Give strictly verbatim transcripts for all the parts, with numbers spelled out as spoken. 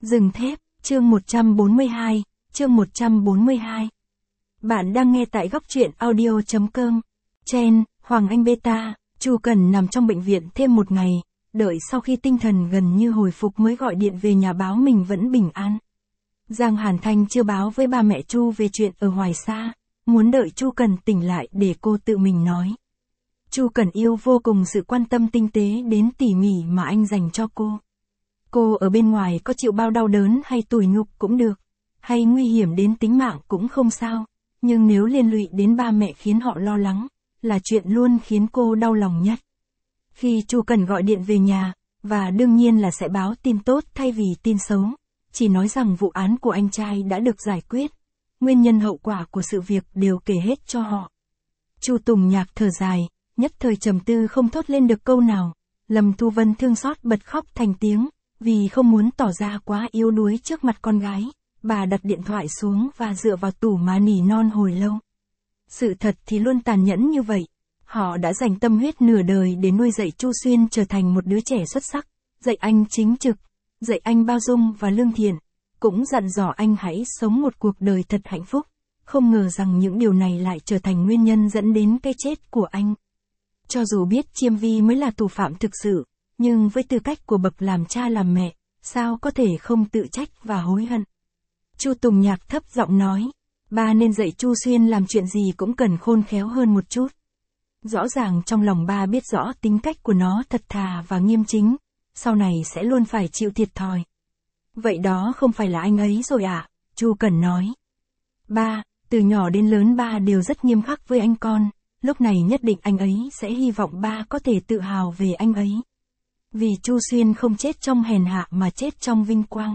Rừng thép, chương một trăm bốn mươi hai, chương một trăm bốn mươi hai. Bạn đang nghe tại góc truyện audio chấm com. Chen, Hoàng Anh Beta, Chu Cần nằm trong bệnh viện thêm một ngày, đợi sau khi tinh thần gần như hồi phục mới gọi điện về nhà báo mình vẫn bình an. Giang Hàn Thanh chưa báo với ba mẹ Chu về chuyện ở Hoài Sa, muốn đợi Chu Cần tỉnh lại để cô tự mình nói. Chu Cần yêu vô cùng sự quan tâm tinh tế đến tỉ mỉ mà anh dành cho cô. Cô ở bên ngoài có chịu bao đau đớn hay tủi nhục cũng được, hay nguy hiểm đến tính mạng cũng không sao, nhưng nếu liên lụy đến ba mẹ khiến họ lo lắng, là chuyện luôn khiến cô đau lòng nhất. Khi Chu Cần gọi điện về nhà, và đương nhiên là sẽ báo tin tốt thay vì tin xấu, chỉ nói rằng vụ án của anh trai đã được giải quyết, nguyên nhân hậu quả của sự việc đều kể hết cho họ. Chu Tùng Nhạc thở dài, nhất thời trầm tư không thốt lên được câu nào. Lâm Thu Vân thương xót bật khóc thành tiếng, vì không muốn tỏ ra quá yếu đuối trước mặt con gái, bà đặt điện thoại xuống và dựa vào tủ mà nỉ non hồi lâu. Sự thật thì luôn tàn nhẫn như vậy. Họ đã dành tâm huyết nửa đời để nuôi dạy Chu Xuyên trở thành một đứa trẻ xuất sắc, dạy anh chính trực, dạy anh bao dung và lương thiện, cũng dặn dò anh hãy sống một cuộc đời thật hạnh phúc. Không ngờ rằng những điều này lại trở thành nguyên nhân dẫn đến cái chết của anh. Cho dù biết Chiêm Vi mới là thủ phạm thực sự, nhưng với tư cách của bậc làm cha làm mẹ, sao có thể không tự trách và hối hận. Chu Tùng Nhạc thấp giọng nói, ba nên dạy Chu Xuyên làm chuyện gì cũng cần khôn khéo hơn một chút. Rõ ràng trong lòng ba biết rõ tính cách của nó thật thà và nghiêm chính, sau này sẽ luôn phải chịu thiệt thòi. Vậy đó không phải là anh ấy rồi ạ, à? Chu Cần nói. Ba, từ nhỏ đến lớn ba đều rất nghiêm khắc với anh con, lúc này nhất định anh ấy sẽ hy vọng ba có thể tự hào về anh ấy. Vì Chu Xuyên không chết trong hèn hạ mà chết trong vinh quang.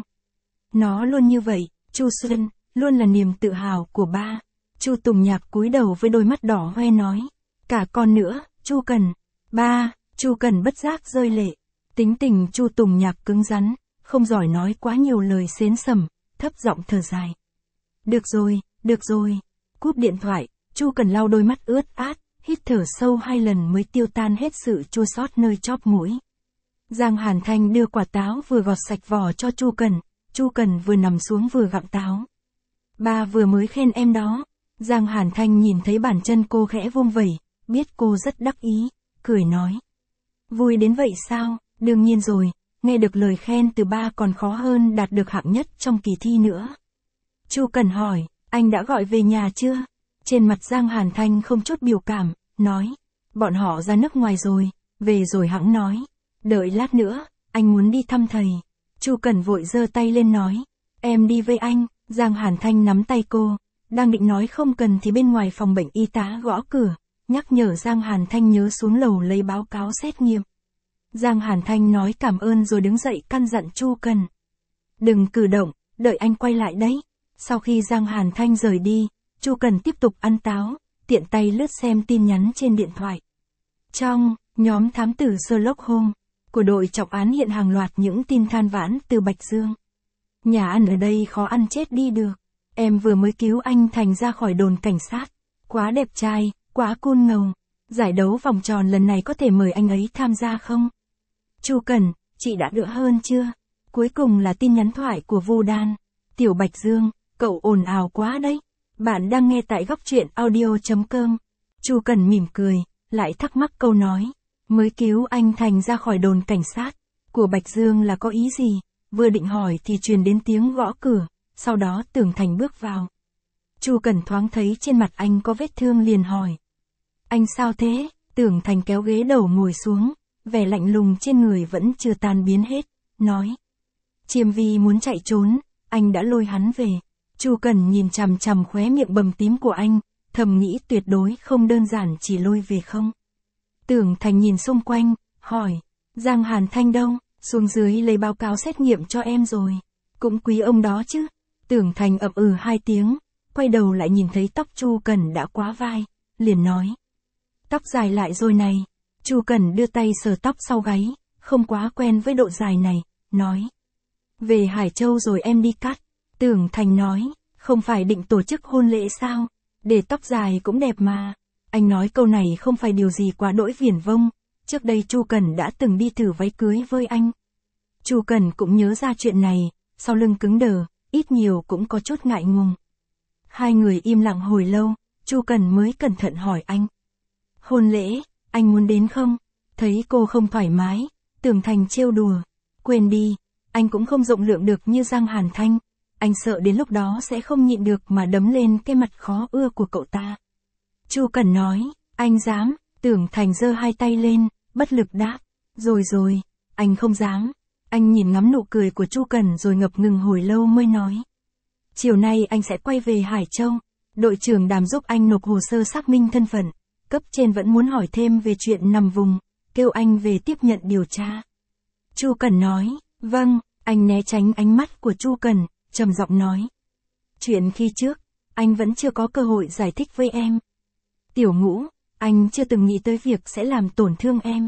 Nó luôn như vậy, Chu Xuyên, luôn là niềm tự hào của ba. Chu Tùng Nhạc cúi đầu với đôi mắt đỏ hoe nói. Cả con nữa, Chu Cần. Ba, Chu Cần bất giác rơi lệ. Tính tình Chu Tùng Nhạc cứng rắn, không giỏi nói quá nhiều lời xến sẩm, thấp giọng thở dài. Được rồi, được rồi. Cúp điện thoại, Chu Cần lau đôi mắt ướt át, hít thở sâu hai lần mới tiêu tan hết sự chua xót nơi chóp mũi. Giang Hàn Thanh đưa quả táo vừa gọt sạch vỏ cho Chu Cần, Chu Cần vừa nằm xuống vừa gặm táo. Ba vừa mới khen em đó. Giang Hàn Thanh nhìn thấy bàn chân cô khẽ vung vẩy, biết cô rất đắc ý, cười nói. Vui đến vậy sao, đương nhiên rồi, nghe được lời khen từ ba còn khó hơn đạt được hạng nhất trong kỳ thi nữa. Chu Cần hỏi, anh đã gọi về nhà chưa? Trên mặt Giang Hàn Thanh không chút biểu cảm, nói. Bọn họ ra nước ngoài rồi, về rồi hẵng nói. Đợi lát nữa, anh muốn đi thăm thầy. Chu Cần vội giơ tay lên nói. Em đi với anh. Giang Hàn Thanh nắm tay cô. Đang định nói không cần thì bên ngoài phòng bệnh y tá gõ cửa, nhắc nhở Giang Hàn Thanh nhớ xuống lầu lấy báo cáo xét nghiệm. Giang Hàn Thanh nói cảm ơn rồi đứng dậy căn dặn Chu Cần. Đừng cử động, đợi anh quay lại đấy. Sau khi Giang Hàn Thanh rời đi, Chu Cần tiếp tục ăn táo, tiện tay lướt xem tin nhắn trên điện thoại. Trong nhóm thám tử Sherlock Holmes của đội trọng án hiện hàng loạt những tin than vãn từ Bạch Dương. Nhà ăn ở đây khó ăn chết đi được. Em vừa mới cứu anh Thành ra khỏi đồn cảnh sát. Quá đẹp trai, quá cool ngầu. Giải đấu vòng tròn lần này có thể mời anh ấy tham gia không? Chu Cần, chị đã đỡ hơn chưa? Cuối cùng là tin nhắn thoại của Vu Đan. Tiểu Bạch Dương, cậu ồn ào quá đấy. Bạn đang nghe tại góc truyện audio chấm com. Chu Cần mỉm cười, lại thắc mắc câu nói. Mới cứu anh Thành ra khỏi đồn cảnh sát. Của Bạch Dương là có ý gì? Vừa định hỏi thì truyền đến tiếng gõ cửa. Sau đó Tưởng Thành bước vào. Chu Cần thoáng thấy trên mặt anh có vết thương liền hỏi. Anh sao thế? Tưởng Thành kéo ghế đầu ngồi xuống. Vẻ lạnh lùng trên người vẫn chưa tan biến hết. Nói. Chiêm Vi muốn chạy trốn. Anh đã lôi hắn về. Chu Cần nhìn chằm chằm khóe miệng bầm tím của anh. Thầm nghĩ tuyệt đối không đơn giản chỉ lôi về không. Tưởng Thành nhìn xung quanh. Hỏi. Giang Hàn Thanh đâu? Xuống dưới lấy báo cáo xét nghiệm cho em rồi. Cũng quý ông đó chứ. Tưởng Thành ậm ừ hai tiếng, quay đầu lại nhìn thấy tóc Chu Cần đã quá vai, liền nói. Tóc dài lại rồi này. Chu Cần đưa tay sờ tóc sau gáy, không quá quen với độ dài này, nói. Về Hải Châu rồi em đi cắt. Tưởng Thành nói, không phải định tổ chức hôn lễ sao? Để tóc dài cũng đẹp mà. Anh nói câu này không phải điều gì quá đỗi viển vông, trước đây Chu Cần đã từng đi thử váy cưới với anh. Chu Cần cũng nhớ ra chuyện này. sau lưng cứng đờ, ít nhiều cũng có chút ngại ngùng. Hai người im lặng hồi lâu, Chu Cần mới cẩn thận hỏi anh. Hôn lễ, anh muốn đến không? Thấy cô không thoải mái, Tưởng Thành trêu đùa. Quên đi, anh cũng không rộng lượng được như Giang Hàn Thanh. Anh sợ đến lúc đó sẽ không nhịn được mà đấm lên cái mặt khó ưa của cậu ta. Chu Cần nói, anh dám, Tưởng Thành giơ hai tay lên, bất lực đáp. Rồi rồi, anh không dám. Anh nhìn ngắm nụ cười của Chu Cần rồi ngập ngừng hồi lâu mới nói. Chiều nay anh sẽ quay về Hải Châu. Đội trưởng Đàm giúp anh nộp hồ sơ xác minh thân phận. Cấp trên vẫn muốn hỏi thêm về chuyện nằm vùng, kêu anh về tiếp nhận điều tra. Chu Cần nói, vâng, anh né tránh ánh mắt của Chu Cần, trầm giọng nói. Chuyện khi trước, anh vẫn chưa có cơ hội giải thích với em. Tiểu Ngũ, anh chưa từng nghĩ tới việc sẽ làm tổn thương em.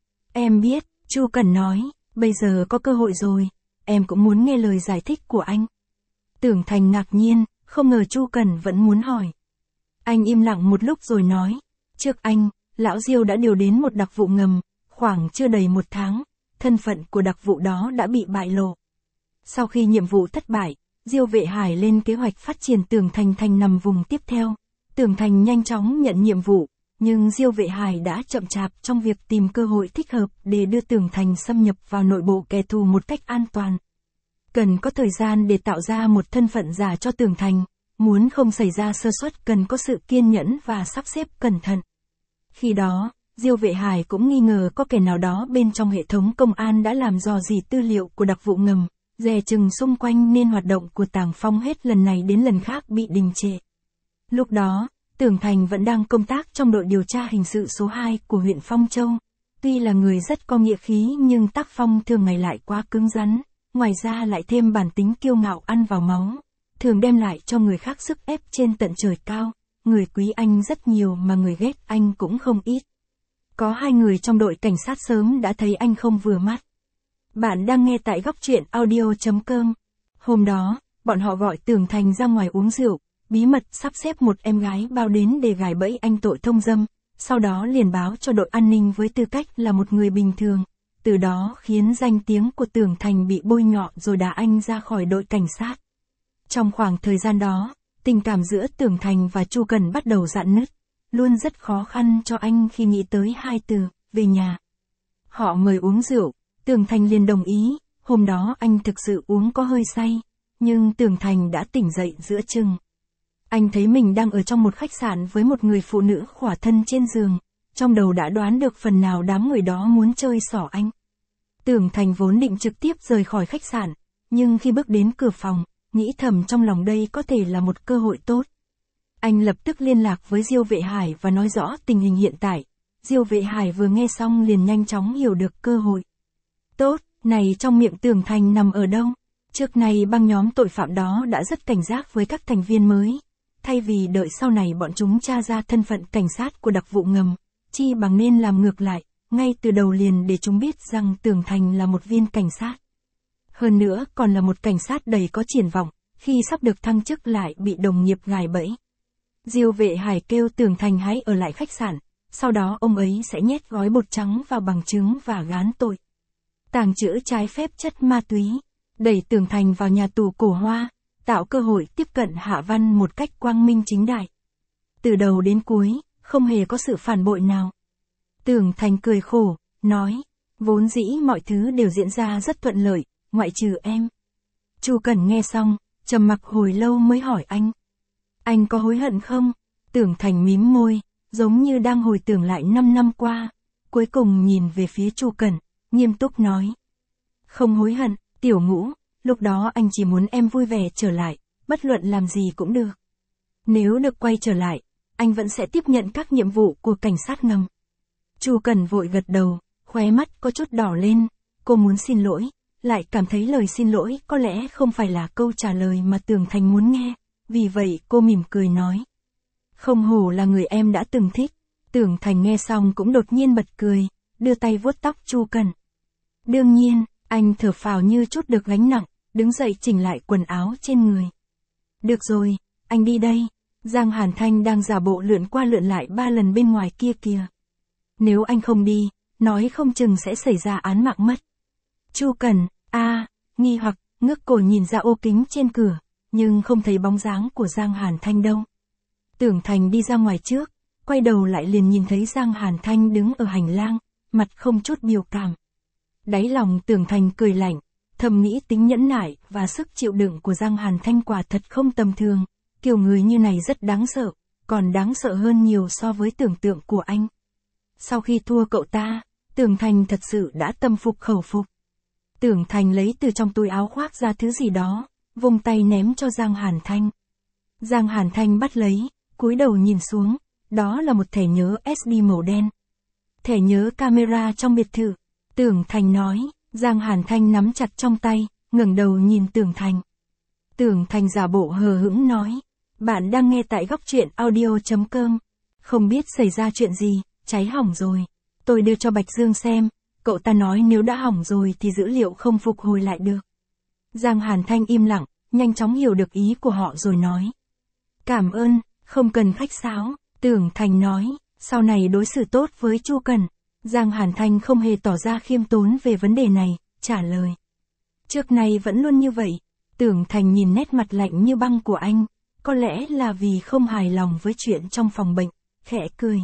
Em biết, Chu Cần nói, bây giờ có cơ hội rồi, em cũng muốn nghe lời giải thích của anh. Tưởng Thành ngạc nhiên, không ngờ Chu Cần vẫn muốn hỏi. Anh im lặng một lúc rồi nói, trước anh, Lão Diêu đã điều đến một đặc vụ ngầm, khoảng chưa đầy một tháng, thân phận của đặc vụ đó đã bị bại lộ. Sau khi nhiệm vụ thất bại, Diêu Vệ Hải lên kế hoạch phát triển Tưởng Thành thành nằm vùng tiếp theo. Tưởng Thành nhanh chóng nhận nhiệm vụ, nhưng Diêu Vệ Hải đã chậm chạp trong việc tìm cơ hội thích hợp để đưa Tưởng Thành xâm nhập vào nội bộ kẻ thù một cách an toàn. Cần có thời gian để tạo ra một thân phận giả cho Tưởng Thành, muốn không xảy ra sơ suất cần có sự kiên nhẫn và sắp xếp cẩn thận. Khi đó, Diêu Vệ Hải cũng nghi ngờ có kẻ nào đó bên trong hệ thống công an đã làm dò dỉ tư liệu của đặc vụ ngầm, dè chừng xung quanh nên hoạt động của Tàng Phong hết lần này đến lần khác bị đình trệ. Lúc đó, Tưởng Thành vẫn đang công tác trong đội điều tra hình sự số hai của huyện Phong Châu. Tuy là người rất có nghĩa khí nhưng tác phong thường ngày lại quá cứng rắn, ngoài ra lại thêm bản tính kiêu ngạo ăn vào máu, thường đem lại cho người khác sức ép trên tận trời cao. Người quý anh rất nhiều mà người ghét anh cũng không ít. Có hai người trong đội cảnh sát sớm đã thấy anh không vừa mắt. Bạn đang nghe tại góc truyện audio chấm com. Hôm đó, bọn họ gọi Tưởng Thành ra ngoài uống rượu, bí mật sắp xếp một em gái bao đến để gài bẫy anh tội thông dâm, sau đó liền báo cho đội an ninh với tư cách là một người bình thường, từ đó khiến danh tiếng của Tưởng Thành bị bôi nhọ rồi đá anh ra khỏi đội cảnh sát. Trong khoảng thời gian đó, tình cảm giữa Tưởng Thành và Chu Cần bắt đầu rạn nứt, luôn rất khó khăn cho anh khi nghĩ tới hai từ, về nhà. Họ mời uống rượu, Tưởng Thành liền đồng ý, hôm đó anh thực sự uống có hơi say, nhưng Tưởng Thành đã tỉnh dậy giữa chừng. Anh thấy mình đang ở trong một khách sạn với một người phụ nữ khỏa thân trên giường, trong đầu đã đoán được phần nào đám người đó muốn chơi xỏ anh. Tưởng Thành vốn định trực tiếp rời khỏi khách sạn, nhưng khi bước đến cửa phòng, nghĩ thầm trong lòng đây có thể là một cơ hội tốt. Anh lập tức liên lạc với Diêu Vệ Hải và nói rõ tình hình hiện tại. Diêu Vệ Hải vừa nghe xong liền nhanh chóng hiểu được cơ hội. Tốt, này trong miệng Tưởng Thành nằm ở đâu? Trước này băng nhóm tội phạm đó đã rất cảnh giác với các thành viên mới. Thay vì đợi sau này bọn chúng tra ra thân phận cảnh sát của đặc vụ ngầm, chi bằng nên làm ngược lại, ngay từ đầu liền để chúng biết rằng Tưởng Thành là một viên cảnh sát. Hơn nữa còn là một cảnh sát đầy có triển vọng, khi sắp được thăng chức lại bị đồng nghiệp gài bẫy. Diêu Vệ Hải kêu Tưởng Thành hãy ở lại khách sạn, sau đó ông ấy sẽ nhét gói bột trắng vào bằng chứng và gán tội tàng trữ trái phép chất ma túy, đẩy Tưởng Thành vào nhà tù Cổ Hoa, tạo cơ hội tiếp cận Hạ Văn một cách quang minh chính đại. Từ đầu đến cuối, không hề có sự phản bội nào. Tưởng Thành cười khổ, nói, vốn dĩ mọi thứ đều diễn ra rất thuận lợi, ngoại trừ em. Chu Cần nghe xong, trầm mặc hồi lâu mới hỏi anh. Anh có hối hận không? Tưởng Thành mím môi, giống như đang hồi tưởng lại năm năm qua. Cuối cùng nhìn về phía Chu Cần, nghiêm túc nói. Không hối hận, Tiểu Ngũ, lúc đó anh chỉ muốn em vui vẻ trở lại, bất luận làm gì cũng được. Nếu được quay trở lại, anh vẫn sẽ tiếp nhận các nhiệm vụ của cảnh sát ngầm. Chu Cần vội gật đầu, khóe mắt có chút đỏ lên, cô muốn xin lỗi, lại cảm thấy lời xin lỗi có lẽ không phải là câu trả lời mà Tưởng Thành muốn nghe, vì vậy cô mỉm cười nói. Không hổ là người em đã từng thích. Tưởng Thành nghe xong cũng đột nhiên bật cười, đưa tay vuốt tóc Chu Cần. Đương nhiên, anh thở phào như chút được gánh nặng, đứng dậy chỉnh lại quần áo trên người. Được rồi, anh đi đây. Giang Hàn Thanh đang giả bộ lượn qua lượn lại ba lần bên ngoài kia kìa. Nếu anh không đi, nói không chừng sẽ xảy ra án mạng mất. Chu Cần, a, nghi hoặc, ngước cổ nhìn ra ô kính trên cửa, nhưng không thấy bóng dáng của Giang Hàn Thanh đâu. Tưởng Thành đi ra ngoài trước, quay đầu lại liền nhìn thấy Giang Hàn Thanh đứng ở hành lang, mặt không chút biểu cảm. Đáy lòng Tưởng Thành cười lạnh, thầm nghĩ tính nhẫn nại và sức chịu đựng của Giang Hàn Thanh quả thật không tầm thường, kiểu người như này rất đáng sợ, còn đáng sợ hơn nhiều so với tưởng tượng của anh. Sau khi thua cậu ta, Tưởng Thành thật sự đã tâm phục khẩu phục. Tưởng Thành lấy từ trong túi áo khoác ra thứ gì đó, vung tay ném cho Giang Hàn Thanh. Giang Hàn Thanh bắt lấy, cúi đầu nhìn xuống, đó là một thẻ nhớ ét đê màu đen. Thẻ nhớ camera trong biệt thự. Tưởng Thành nói, Giang Hàn Thanh nắm chặt trong tay, ngẩng đầu nhìn Tưởng Thành. Tưởng Thành giả bộ hờ hững nói, bạn đang nghe tại góc truyện audio chấm com. Không biết xảy ra chuyện gì, cháy hỏng rồi. Tôi đưa cho Bạch Dương xem, cậu ta nói nếu đã hỏng rồi thì dữ liệu không phục hồi lại được. Giang Hàn Thanh im lặng, nhanh chóng hiểu được ý của họ rồi nói. Cảm ơn, không cần khách sáo, Tưởng Thành nói, sau này đối xử tốt với Chu Cẩn. Giang Hàn Thanh không hề tỏ ra khiêm tốn về vấn đề này, trả lời. Trước nay vẫn luôn như vậy. Tưởng Thành nhìn nét mặt lạnh như băng của anh, có lẽ là vì không hài lòng với chuyện trong phòng bệnh, khẽ cười.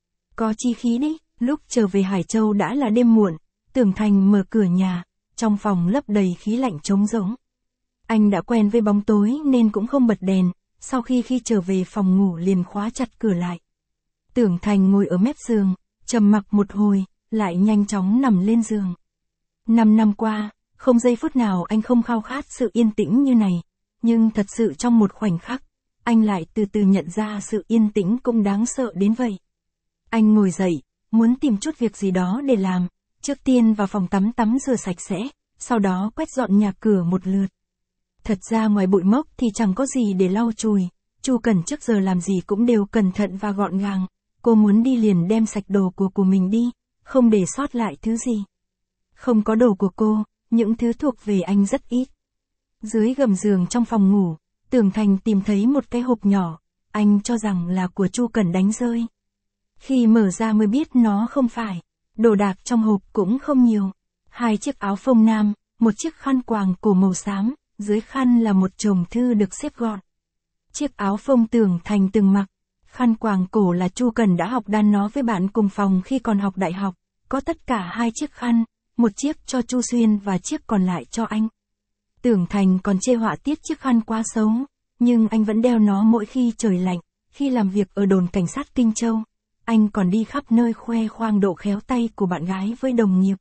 Có chi khí đi, lúc trở về Hải Châu đã là đêm muộn, Tưởng Thành mở cửa nhà, trong phòng lấp đầy khí lạnh trống rỗng. Anh đã quen với bóng tối nên cũng không bật đèn, sau khi khi trở về phòng ngủ liền khóa chặt cửa lại. Tưởng Thành ngồi ở mép giường, trầm mặc một hồi, lại nhanh chóng nằm lên giường. Năm năm qua, không giây phút nào anh không khao khát sự yên tĩnh như này, nhưng thật sự trong một khoảnh khắc, anh lại từ từ nhận ra sự yên tĩnh cũng đáng sợ đến vậy. Anh ngồi dậy, muốn tìm chút việc gì đó để làm, trước tiên vào phòng tắm tắm rửa sạch sẽ, sau đó quét dọn nhà cửa một lượt. Thật ra ngoài bụi mốc thì chẳng có gì để lau chùi, Chu Cẩn trước giờ làm gì cũng đều cẩn thận và gọn gàng, cô muốn đi liền đem sạch đồ của của mình đi, không để sót lại thứ gì. Không có đồ của cô, những thứ thuộc về anh rất ít. Dưới gầm giường trong phòng ngủ, Tưởng Thành tìm thấy một cái hộp nhỏ, anh cho rằng là của Chu Cẩn đánh rơi. Khi mở ra mới biết nó không phải, đồ đạc trong hộp cũng không nhiều. Hai chiếc áo phông nam, một chiếc khăn quàng cổ màu xám, dưới khăn là một chồng thư được xếp gọn. Chiếc áo phông Tưởng Thành từng mặc, khăn quàng cổ là Chu Cẩn đã học đan nó với bạn cùng phòng khi còn học đại học, có tất cả hai chiếc khăn, một chiếc cho Chu Xuyên và chiếc còn lại cho anh. Tưởng Thành còn chê họa tiết chiếc khăn quá xấu, nhưng anh vẫn đeo nó mỗi khi trời lạnh, khi làm việc ở đồn cảnh sát Kinh Châu. Anh còn đi khắp nơi khoe khoang độ khéo tay của bạn gái với đồng nghiệp.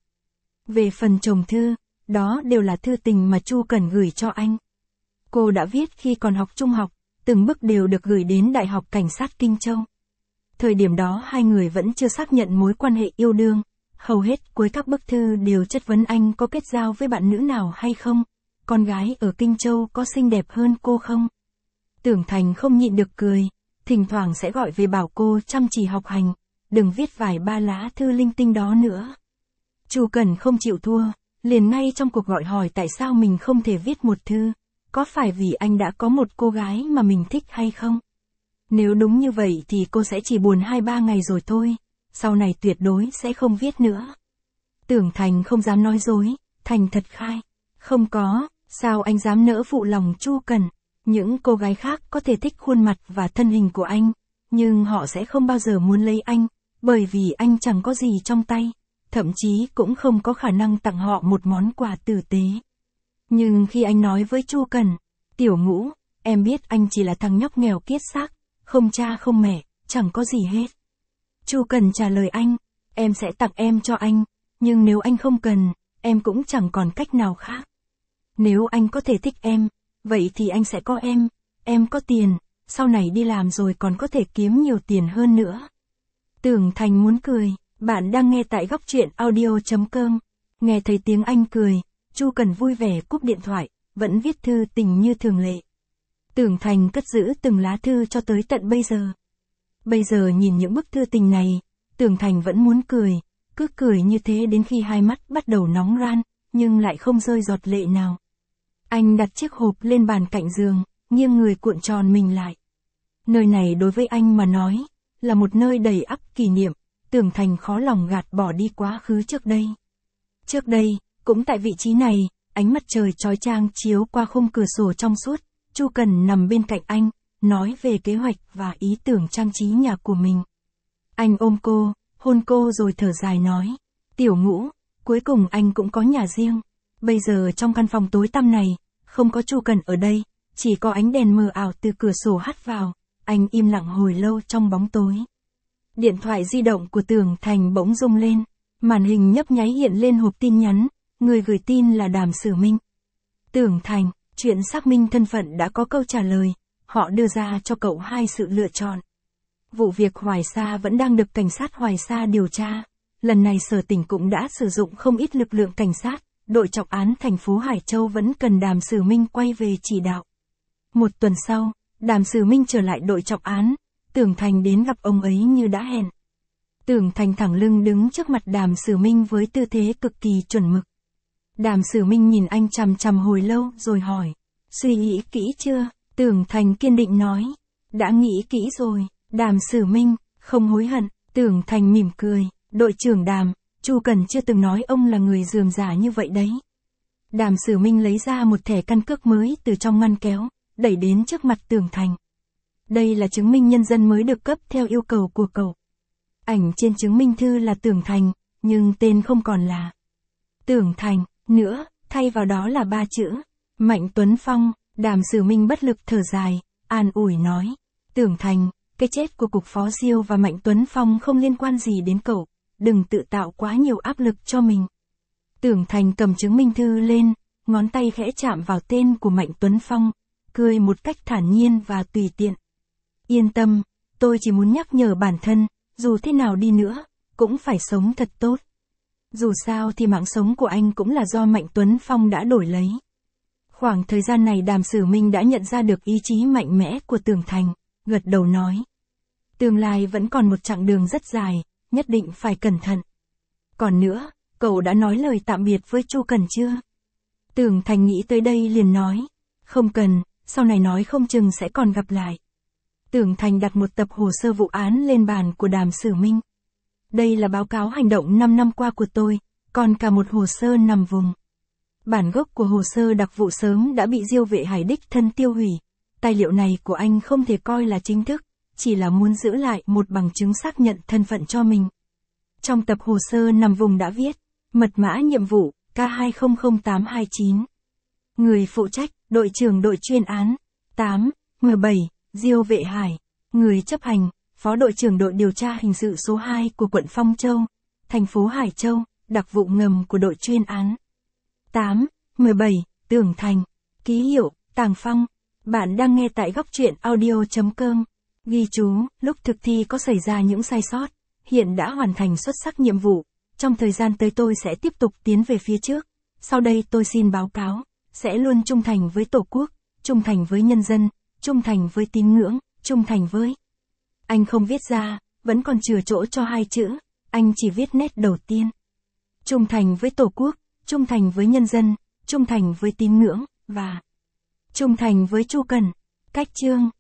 Về phần chồng thư, đó đều là thư tình mà Chu Cẩn gửi cho anh. Cô đã viết khi còn học trung học, từng bức đều được gửi đến Đại học Cảnh sát Kinh Châu. Thời điểm đó hai người vẫn chưa xác nhận mối quan hệ yêu đương, hầu hết cuối các bức thư đều chất vấn anh có kết giao với bạn nữ nào hay không, con gái ở Kinh Châu có xinh đẹp hơn cô không. Tưởng Thành không nhịn được cười, thỉnh thoảng sẽ gọi về bảo cô chăm chỉ học hành, đừng viết vài ba lá thư linh tinh đó nữa. Chu Cẩn không chịu thua, liền ngay trong cuộc gọi hỏi tại sao mình không thể viết một thư, có phải vì anh đã có một cô gái mà mình thích hay không? Nếu đúng như vậy thì cô sẽ chỉ buồn hai ba ngày rồi thôi, sau này tuyệt đối sẽ không viết nữa. Tưởng Thành không dám nói dối, thành thật khai, không có, sao anh dám nỡ phụ lòng Chu Cẩn? Những cô gái khác có thể thích khuôn mặt và thân hình của anh, nhưng họ sẽ không bao giờ muốn lấy anh, bởi vì anh chẳng có gì trong tay, thậm chí cũng không có khả năng tặng họ một món quà tử tế. Nhưng khi anh nói với Chu Cẩn, Tiểu Ngũ, em biết anh chỉ là thằng nhóc nghèo kiết xác, không cha không mẹ, chẳng có gì hết. Chu Cẩn trả lời anh, em sẽ tặng em cho anh, nhưng nếu anh không cần, em cũng chẳng còn cách nào khác. Nếu anh có thể thích em, vậy thì anh sẽ có em, em có tiền, sau này đi làm rồi còn có thể kiếm nhiều tiền hơn nữa. Tưởng Thành muốn cười, bạn đang nghe tại góc truyện audio chấm com. Nghe thấy tiếng anh cười, Chu Cẩn vui vẻ cúp điện thoại, vẫn viết thư tình như thường lệ. Tưởng Thành cất giữ từng lá thư cho tới tận bây giờ. Bây giờ nhìn những bức thư tình này, Tưởng Thành vẫn muốn cười, cứ cười như thế đến khi hai mắt bắt đầu nóng ran, nhưng lại không rơi giọt lệ nào. Anh đặt chiếc hộp lên bàn cạnh giường, nghiêng người cuộn tròn mình lại. Nơi này đối với anh mà nói, là một nơi đầy ắp kỷ niệm, Tưởng Thành khó lòng gạt bỏ đi quá khứ trước đây. Trước đây, cũng tại vị trí này, ánh mặt trời chói chang chiếu qua khung cửa sổ trong suốt, Chu Cần nằm bên cạnh anh, nói về kế hoạch và ý tưởng trang trí nhà của mình. Anh ôm cô, hôn cô rồi thở dài nói, Tiểu Ngũ, cuối cùng anh cũng có nhà riêng. Bây giờ trong căn phòng tối tăm này, không có Chu Cần ở đây, chỉ có ánh đèn mờ ảo từ cửa sổ hắt vào, anh im lặng hồi lâu trong bóng tối. Điện thoại di động của Tưởng Thành bỗng rung lên, màn hình nhấp nháy hiện lên hộp tin nhắn, người gửi tin là Đàm Sử Minh. Tưởng Thành, chuyện xác minh thân phận đã có câu trả lời, họ đưa ra cho cậu hai sự lựa chọn. Vụ việc Hoài Sa vẫn đang được cảnh sát Hoài Sa điều tra, lần này Sở Tỉnh cũng đã sử dụng không ít lực lượng cảnh sát, đội trọng án thành phố Hải Châu vẫn cần Đàm Sử Minh quay về chỉ đạo. Một tuần sau, Đàm Sử Minh trở lại đội trọng án, Tưởng Thành đến gặp ông ấy như đã hẹn. Tưởng Thành thẳng lưng đứng trước mặt Đàm Sử Minh với tư thế cực kỳ chuẩn mực. Đàm Sử Minh nhìn anh chằm chằm hồi lâu rồi hỏi, suy nghĩ kỹ chưa? Tưởng Thành kiên định nói, đã nghĩ kỹ rồi. Đàm Sử Minh, không hối hận. Tưởng Thành mỉm cười, đội trưởng Đàm, Chu Cần chưa từng nói ông là người rườm rà như vậy đấy. Đàm Sử Minh lấy ra một thẻ căn cước mới từ trong ngăn kéo, đẩy đến trước mặt Tưởng Thành. Đây là chứng minh nhân dân mới được cấp theo yêu cầu của cậu. Ảnh trên chứng minh thư là Tưởng Thành, nhưng tên không còn là Tưởng Thành nữa, thay vào đó là ba chữ, Mạnh Tuấn Phong. Đàm Sử Minh bất lực thở dài, an ủi nói, Tưởng Thành, cái chết của cục phó Diêu và Mạnh Tuấn Phong không liên quan gì đến cậu, đừng tự tạo quá nhiều áp lực cho mình. Tưởng Thành cầm chứng minh thư lên, ngón tay khẽ chạm vào tên của Mạnh Tuấn Phong, cười một cách thản nhiên và tùy tiện. Yên tâm, tôi chỉ muốn nhắc nhở bản thân, dù thế nào đi nữa, cũng phải sống thật tốt. Dù sao thì mạng sống của anh cũng là do Mạnh Tuấn Phong đã đổi lấy. Khoảng thời gian này Đàm Sử Minh đã nhận ra được ý chí mạnh mẽ của Tưởng Thành, gật đầu nói. Tương lai vẫn còn một chặng đường rất dài, nhất định phải cẩn thận. Còn nữa, cậu đã nói lời tạm biệt với Chu Cần chưa? Tưởng Thành nghĩ tới đây liền nói, không cần, sau này nói không chừng sẽ còn gặp lại. Tưởng Thành đặt một tập hồ sơ vụ án lên bàn của Đàm Sử Minh. Đây là báo cáo hành động năm năm qua của tôi, còn cả một hồ sơ nằm vùng. Bản gốc của hồ sơ đặc vụ sớm đã bị Diêu Vệ Hải đích thân tiêu hủy. Tài liệu này của anh không thể coi là chính thức, chỉ là muốn giữ lại một bằng chứng xác nhận thân phận cho mình. Trong tập hồ sơ nằm vùng đã viết, mật mã nhiệm vụ K hai không không tám hai chín. Người phụ trách, đội trưởng đội chuyên án tám M bảy, Diêu Vệ Hải. Người chấp hành, phó đội trưởng đội điều tra hình sự số hai của quận Phong Châu, thành phố Hải Châu, đặc vụ ngầm của đội chuyên án tám M bảy, Tưởng Thành. Ký hiệu, Tàng Phong. Bạn đang nghe tại góc truyện audio chấm com. Ghi chú, lúc thực thi có xảy ra những sai sót, hiện đã hoàn thành xuất sắc nhiệm vụ. Trong thời gian tới tôi sẽ tiếp tục tiến về phía trước. Sau đây tôi xin báo cáo, sẽ luôn trung thành với Tổ quốc, trung thành với nhân dân, trung thành với tín ngưỡng, trung thành với... Anh không viết ra, vẫn còn chừa chỗ cho hai chữ, anh chỉ viết nét đầu tiên. Trung thành với Tổ quốc, trung thành với nhân dân, trung thành với tín ngưỡng, và trung thành với Chu Cần. Cách chương